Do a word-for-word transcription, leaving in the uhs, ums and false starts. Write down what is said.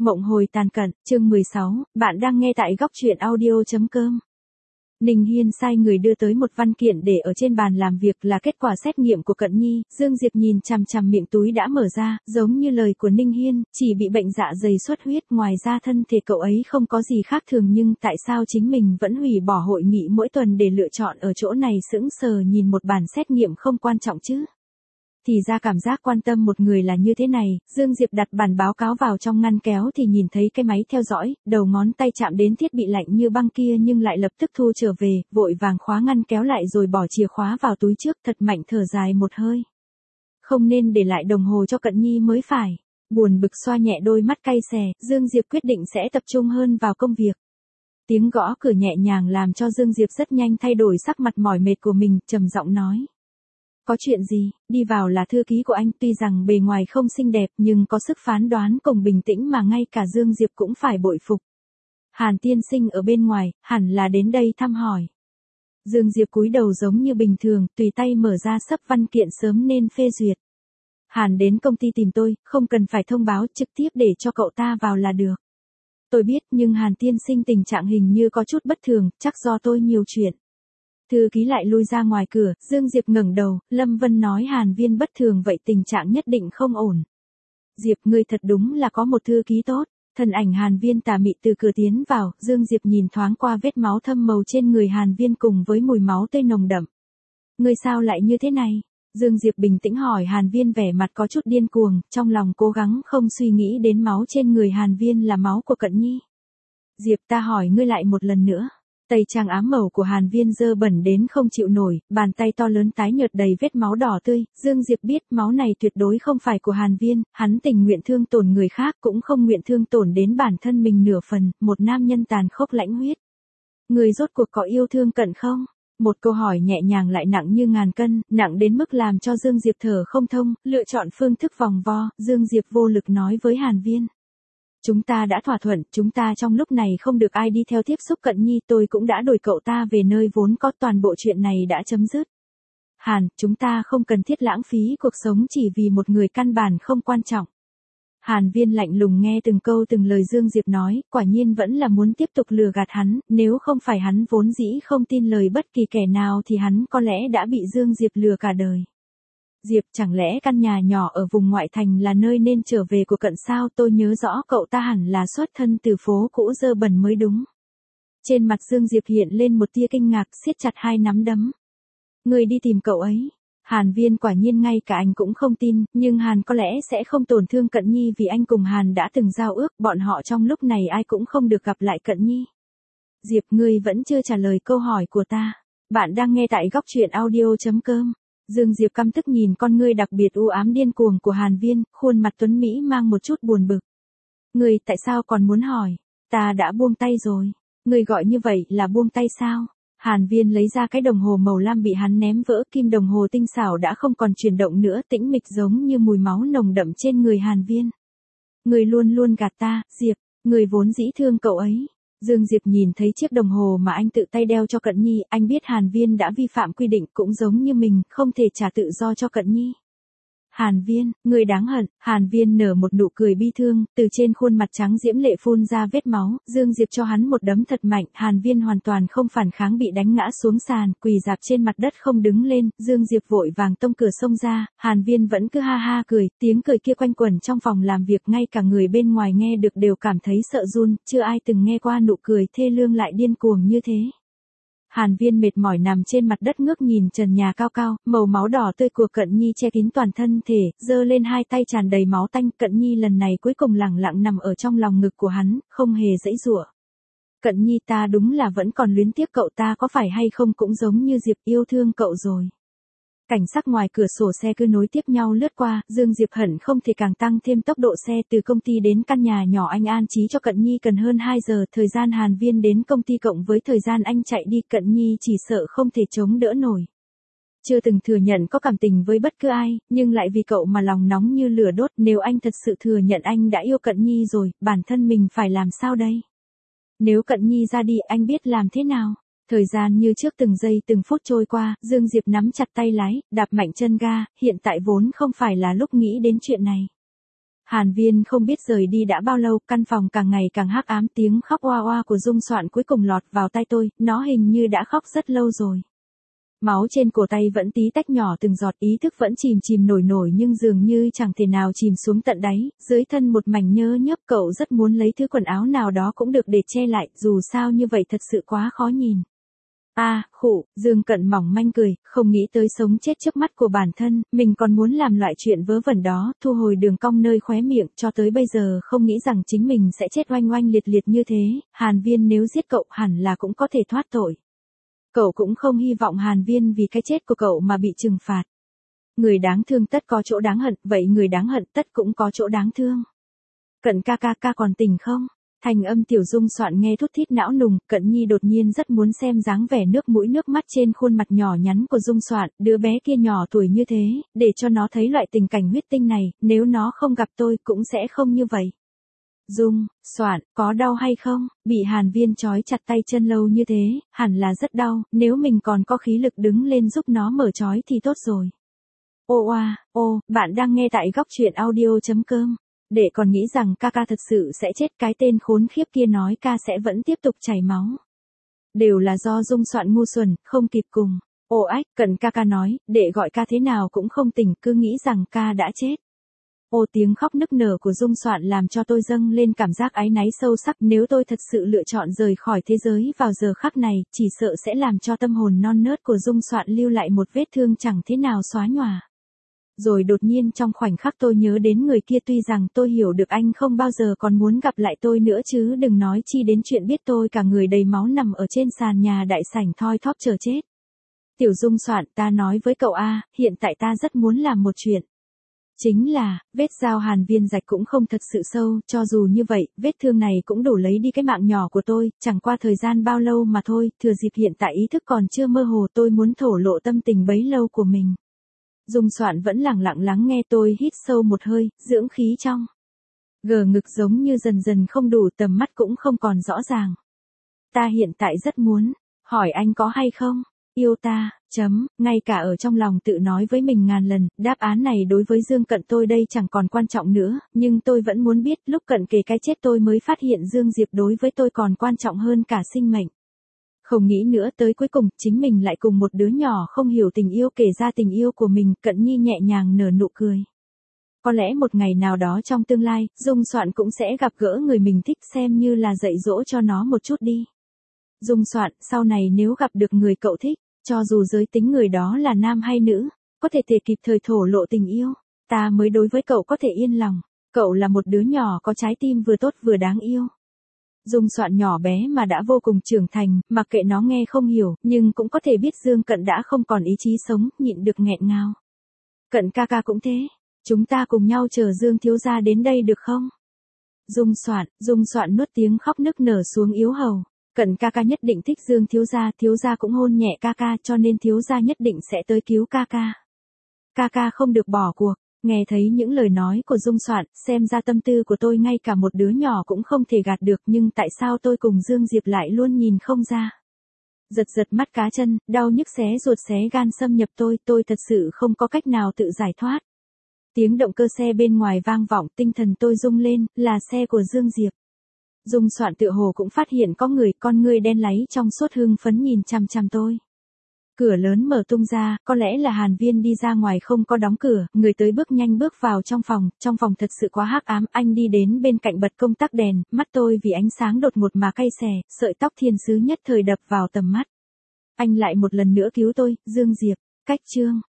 Mộng hồi tàn cận, chương mười sáu, bạn đang nghe tại góc truyện audio chấm com. Ninh Hiên sai người đưa tới một văn kiện để ở trên bàn làm việc là kết quả xét nghiệm của Cận Nhi, Dương Diệp nhìn chằm chằm miệng túi đã mở ra, giống như lời của Ninh Hiên, chỉ bị bệnh dạ dày xuất huyết, ngoài ra thân thể cậu ấy không có gì khác thường nhưng tại sao chính mình vẫn hủy bỏ hội nghị mỗi tuần để lựa chọn ở chỗ này sững sờ nhìn một bản xét nghiệm không quan trọng chứ. Thì ra cảm giác quan tâm một người là như thế này, Dương Diệp đặt bản báo cáo vào trong ngăn kéo thì nhìn thấy cái máy theo dõi, đầu ngón tay chạm đến thiết bị lạnh như băng kia nhưng lại lập tức thu trở về, vội vàng khóa ngăn kéo lại rồi bỏ chìa khóa vào túi trước, thật mạnh thở dài một hơi. Không nên để lại đồng hồ cho Cận Nhi mới phải. Buồn bực xoa nhẹ đôi mắt cay xè, Dương Diệp quyết định sẽ tập trung hơn vào công việc. Tiếng gõ cửa nhẹ nhàng làm cho Dương Diệp rất nhanh thay đổi sắc mặt mỏi mệt của mình, trầm giọng nói. Có chuyện gì? Đi vào là thư ký của anh, tuy rằng bề ngoài không xinh đẹp nhưng có sức phán đoán cùng bình tĩnh mà ngay cả Dương Diệp cũng phải bội phục. Hàn tiên sinh ở bên ngoài, hẳn là đến đây thăm hỏi. Dương Diệp cúi đầu giống như bình thường, tùy tay mở ra sấp văn kiện sớm nên phê duyệt. Hàn đến công ty tìm tôi, không cần phải thông báo, trực tiếp để cho cậu ta vào là được. Tôi biết nhưng Hàn tiên sinh tình trạng hình như có chút bất thường, chắc do tôi nhiều chuyện. Thư ký lại lui ra ngoài cửa, Dương Diệp ngẩng đầu, Lâm Vân nói Hàn Viên bất thường vậy tình trạng nhất định không ổn. Diệp, ngươi thật đúng là có một thư ký tốt. Thân ảnh Hàn Viên tà mị từ cửa tiến vào, Dương Diệp nhìn thoáng qua vết máu thâm màu trên người Hàn Viên cùng với mùi máu tươi nồng đậm. Ngươi sao lại như thế này? Dương Diệp bình tĩnh hỏi. Hàn Viên vẻ mặt có chút điên cuồng, trong lòng cố gắng không suy nghĩ đến máu trên người Hàn Viên là máu của Cận Nhi. Diệp, ta hỏi ngươi lại một lần nữa. Tây trang ám màu của Hàn Viên dơ bẩn đến không chịu nổi, bàn tay to lớn tái nhợt đầy vết máu đỏ tươi, Dương Diệp biết máu này tuyệt đối không phải của Hàn Viên, hắn tình nguyện thương tổn người khác cũng không nguyện thương tổn đến bản thân mình nửa phần, một nam nhân tàn khốc lãnh huyết. Người rốt cuộc có yêu thương Cận không? Một câu hỏi nhẹ nhàng lại nặng như ngàn cân, nặng đến mức làm cho Dương Diệp thở không thông, lựa chọn phương thức vòng vo, Dương Diệp vô lực nói với Hàn Viên. Chúng ta đã thỏa thuận, chúng ta trong lúc này không được ai đi theo tiếp xúc Cận Nhi, tôi cũng đã đổi cậu ta về nơi vốn có, toàn bộ chuyện này đã chấm dứt. Hàn, chúng ta không cần thiết lãng phí cuộc sống chỉ vì một người căn bản không quan trọng. Hàn Viên lạnh lùng nghe từng câu từng lời Dương Diệp nói, quả nhiên vẫn là muốn tiếp tục lừa gạt hắn, nếu không phải hắn vốn dĩ không tin lời bất kỳ kẻ nào thì hắn có lẽ đã bị Dương Diệp lừa cả đời. Diệp, chẳng lẽ căn nhà nhỏ ở vùng ngoại thành là nơi nên trở về của Cận sao? Tôi nhớ rõ cậu ta hẳn là xuất thân từ phố cũ dơ bẩn mới đúng. Trên mặt Dương Diệp hiện lên một tia kinh ngạc, siết chặt hai nắm đấm. Người đi tìm cậu ấy. Hàn Viên quả nhiên ngay cả anh cũng không tin, nhưng Hàn có lẽ sẽ không tổn thương Cận Nhi vì anh cùng Hàn đã từng giao ước, bọn họ trong lúc này ai cũng không được gặp lại Cận Nhi. Diệp, ngươi vẫn chưa trả lời câu hỏi của ta. Bạn đang nghe tại góc truyện audio chấm com. Dương Diệp căm tức nhìn con ngươi đặc biệt u ám điên cuồng của Hàn Viên, khuôn mặt tuấn Mỹ mang một chút buồn bực. Ngươi tại sao còn muốn hỏi? Ta đã buông tay rồi. Ngươi gọi như vậy là buông tay sao? Hàn Viên lấy ra cái đồng hồ màu lam bị hắn ném vỡ, kim đồng hồ tinh xảo đã không còn chuyển động nữa, tĩnh mịch giống như mùi máu nồng đậm trên người Hàn Viên. Ngươi luôn luôn gạt ta, Diệp, ngươi vốn dĩ thương cậu ấy. Dương Diệp nhìn thấy chiếc đồng hồ mà anh tự tay đeo cho Cận Nhi, anh biết Hàn Viên đã vi phạm quy định cũng giống như mình, không thể trả tự do cho Cận Nhi. Hàn Viên, người đáng hận. Hàn Viên nở một nụ cười bi thương, từ trên khuôn mặt trắng diễm lệ phun ra vết máu, Dương Diệp cho hắn một đấm thật mạnh, Hàn Viên hoàn toàn không phản kháng bị đánh ngã xuống sàn, quỳ rạp trên mặt đất không đứng lên, Dương Diệp vội vàng tông cửa xông ra, Hàn Viên vẫn cứ ha ha cười, tiếng cười kia quanh quẩn trong phòng làm việc, ngay cả người bên ngoài nghe được đều cảm thấy sợ run, chưa ai từng nghe qua nụ cười thê lương lại điên cuồng như thế. Hàn Viên mệt mỏi nằm trên mặt đất ngước nhìn trần nhà cao cao, màu máu đỏ tươi của Cận Nhi che kín toàn thân thể, giơ lên hai tay tràn đầy máu tanh, Cận Nhi lần này cuối cùng lẳng lặng nằm ở trong lòng ngực của hắn, không hề giãy giụa. Cận Nhi, ta đúng là vẫn còn luyến tiếc cậu, ta có phải hay không cũng giống như Diệp yêu thương cậu rồi. Cảnh sắc ngoài cửa sổ xe cứ nối tiếp nhau lướt qua, Dương Diệp hận không thể càng tăng thêm tốc độ xe từ công ty đến căn nhà nhỏ anh an trí cho Cận Nhi cần hơn hai giờ, thời gian Hàn Viên đến công ty cộng với thời gian anh chạy đi, Cận Nhi chỉ sợ không thể chống đỡ nổi. Chưa từng thừa nhận có cảm tình với bất cứ ai, nhưng lại vì cậu mà lòng nóng như lửa đốt, nếu anh thật sự thừa nhận anh đã yêu Cận Nhi rồi, bản thân mình phải làm sao đây? Nếu Cận Nhi ra đi, anh biết làm thế nào? Thời gian như trước từng giây từng phút trôi qua, Dương Diệp nắm chặt tay lái, đạp mạnh chân ga, hiện tại vốn không phải là lúc nghĩ đến chuyện này. Hàn Viên không biết rời đi đã bao lâu, căn phòng càng ngày càng hắc ám, tiếng khóc oa oa của Dung Soạn cuối cùng lọt vào tai tôi, nó hình như đã khóc rất lâu rồi. Máu trên cổ tay vẫn tí tách nhỏ từng giọt, ý thức vẫn chìm chìm nổi nổi nhưng dường như chẳng thể nào chìm xuống tận đáy, dưới thân một mảnh nhớ nhớp. Cậu rất muốn lấy thứ quần áo nào đó cũng được để che lại, dù sao như vậy thật sự quá khó nhìn. A, à, khụ, Dương Cận mỏng manh cười, không nghĩ tới sống chết trước mắt của bản thân, mình còn muốn làm loại chuyện vớ vẩn đó, thu hồi đường cong nơi khóe miệng, cho tới bây giờ không nghĩ rằng chính mình sẽ chết oanh oanh liệt liệt như thế. Hàn Viên nếu giết cậu hẳn là cũng có thể thoát tội. Cậu cũng không hy vọng Hàn Viên vì cái chết của cậu mà bị trừng phạt. Người đáng thương tất có chỗ đáng hận, vậy người đáng hận tất cũng có chỗ đáng thương. Cận ca ca ca còn tỉnh không? Thành âm Tiểu Dung Soạn nghe thút thít não nùng, Cận Nhi đột nhiên rất muốn xem dáng vẻ nước mũi nước mắt trên khuôn mặt nhỏ nhắn của Dung Soạn, đứa bé kia nhỏ tuổi như thế, để cho nó thấy loại tình cảnh huyết tinh này, nếu nó không gặp tôi cũng sẽ không như vậy. Dung Soạn, có đau hay không? Bị Hàn Viên trói chặt tay chân lâu như thế, hẳn là rất đau, nếu mình còn có khí lực đứng lên giúp nó mở trói thì tốt rồi. Ô oa, ô, bạn đang nghe tại góc truyện audio chấm com. Để còn nghĩ rằng ca ca thật sự sẽ chết, cái tên khốn khiếp kia nói ca sẽ vẫn tiếp tục chảy máu. Đều là do Dung Soạn ngu xuẩn, không kịp cùng. Ồ ách, Cận ca ca nói, để gọi ca thế nào cũng không tỉnh, cứ nghĩ rằng ca đã chết. Ô, tiếng khóc nức nở của Dung Soạn làm cho tôi dâng lên cảm giác áy náy sâu sắc, nếu tôi thật sự lựa chọn rời khỏi thế giới vào giờ khắc này, chỉ sợ sẽ làm cho tâm hồn non nớt của Dung Soạn lưu lại một vết thương chẳng thế nào xóa nhòa. Rồi đột nhiên trong khoảnh khắc tôi nhớ đến người kia, tuy rằng tôi hiểu được anh không bao giờ còn muốn gặp lại tôi nữa chứ đừng nói chi đến chuyện biết tôi cả người đầy máu nằm ở trên sàn nhà đại sảnh thoi thóp chờ chết. Tiểu Dung Soạn, ta nói với cậu a, hiện tại ta rất muốn làm một chuyện. Chính là, vết dao Hàn Viên rạch cũng không thật sự sâu, cho dù như vậy, vết thương này cũng đủ lấy đi cái mạng nhỏ của tôi, chẳng qua thời gian bao lâu mà thôi, thừa dịp hiện tại ý thức còn chưa mơ hồ tôi muốn thổ lộ tâm tình bấy lâu của mình. Dung Soạn vẫn lặng lặng lắng nghe, tôi hít sâu một hơi, dưỡng khí trong. Gờ ngực giống như dần dần không đủ, tầm mắt cũng không còn rõ ràng. Ta hiện tại rất muốn, hỏi anh có hay không? Yêu ta, chấm, ngay cả ở trong lòng tự nói với mình ngàn lần, đáp án này đối với Dương Cận tôi đây chẳng còn quan trọng nữa, nhưng tôi vẫn muốn biết, lúc cận kề cái chết tôi mới phát hiện Dương Diệp đối với tôi còn quan trọng hơn cả sinh mệnh. Không nghĩ nữa, tới cuối cùng, chính mình lại cùng một đứa nhỏ không hiểu tình yêu kể ra tình yêu của mình. Cận Nhi nhẹ nhàng nở nụ cười. Có lẽ một ngày nào đó trong tương lai, Dung Soạn cũng sẽ gặp gỡ người mình thích, xem như là dạy dỗ cho nó một chút đi. Dung Soạn, sau này nếu gặp được người cậu thích, cho dù giới tính người đó là nam hay nữ, có thể thể kịp thời thổ lộ tình yêu, ta mới đối với cậu có thể yên lòng. Cậu là một đứa nhỏ có trái tim vừa tốt vừa đáng yêu. Dung Soạn nhỏ bé mà đã vô cùng trưởng thành, mặc kệ nó nghe không hiểu, nhưng cũng có thể biết Dương Cận đã không còn ý chí sống, nhịn được nghẹn ngào. Cận ca ca cũng thế, chúng ta cùng nhau chờ Dương thiếu gia đến đây được không? Dung Soạn, Dung Soạn nuốt tiếng khóc nức nở xuống yếu hầu. Cận ca ca nhất định thích Dương thiếu gia, thiếu gia cũng hôn nhẹ ca ca, cho nên thiếu gia nhất định sẽ tới cứu ca ca. Ca ca không được bỏ cuộc. Nghe thấy những lời nói của Dung Soạn, xem ra tâm tư của tôi ngay cả một đứa nhỏ cũng không thể gạt được, nhưng tại sao tôi cùng Dương Diệp lại luôn nhìn không ra? Giật giật mắt cá chân, đau nhức xé ruột xé gan xâm nhập tôi, tôi thật sự không có cách nào tự giải thoát. Tiếng động cơ xe bên ngoài vang vọng, tinh thần tôi rung lên, là xe của Dương Diệp. Dung Soạn tựa hồ cũng phát hiện có người, con ngươi đen láy trong suốt hưng phấn nhìn chằm chằm tôi. Cửa lớn mở tung ra, có lẽ là Hàn Viên đi ra ngoài không có đóng cửa, người tới bước nhanh bước vào trong phòng, trong phòng thật sự quá hắc ám, anh đi đến bên cạnh bật công tắc đèn, mắt tôi vì ánh sáng đột ngột mà cay xè, sợi tóc thiên sứ nhất thời đập vào tầm mắt. Anh lại một lần nữa cứu tôi, Dương Diệp, cách chương.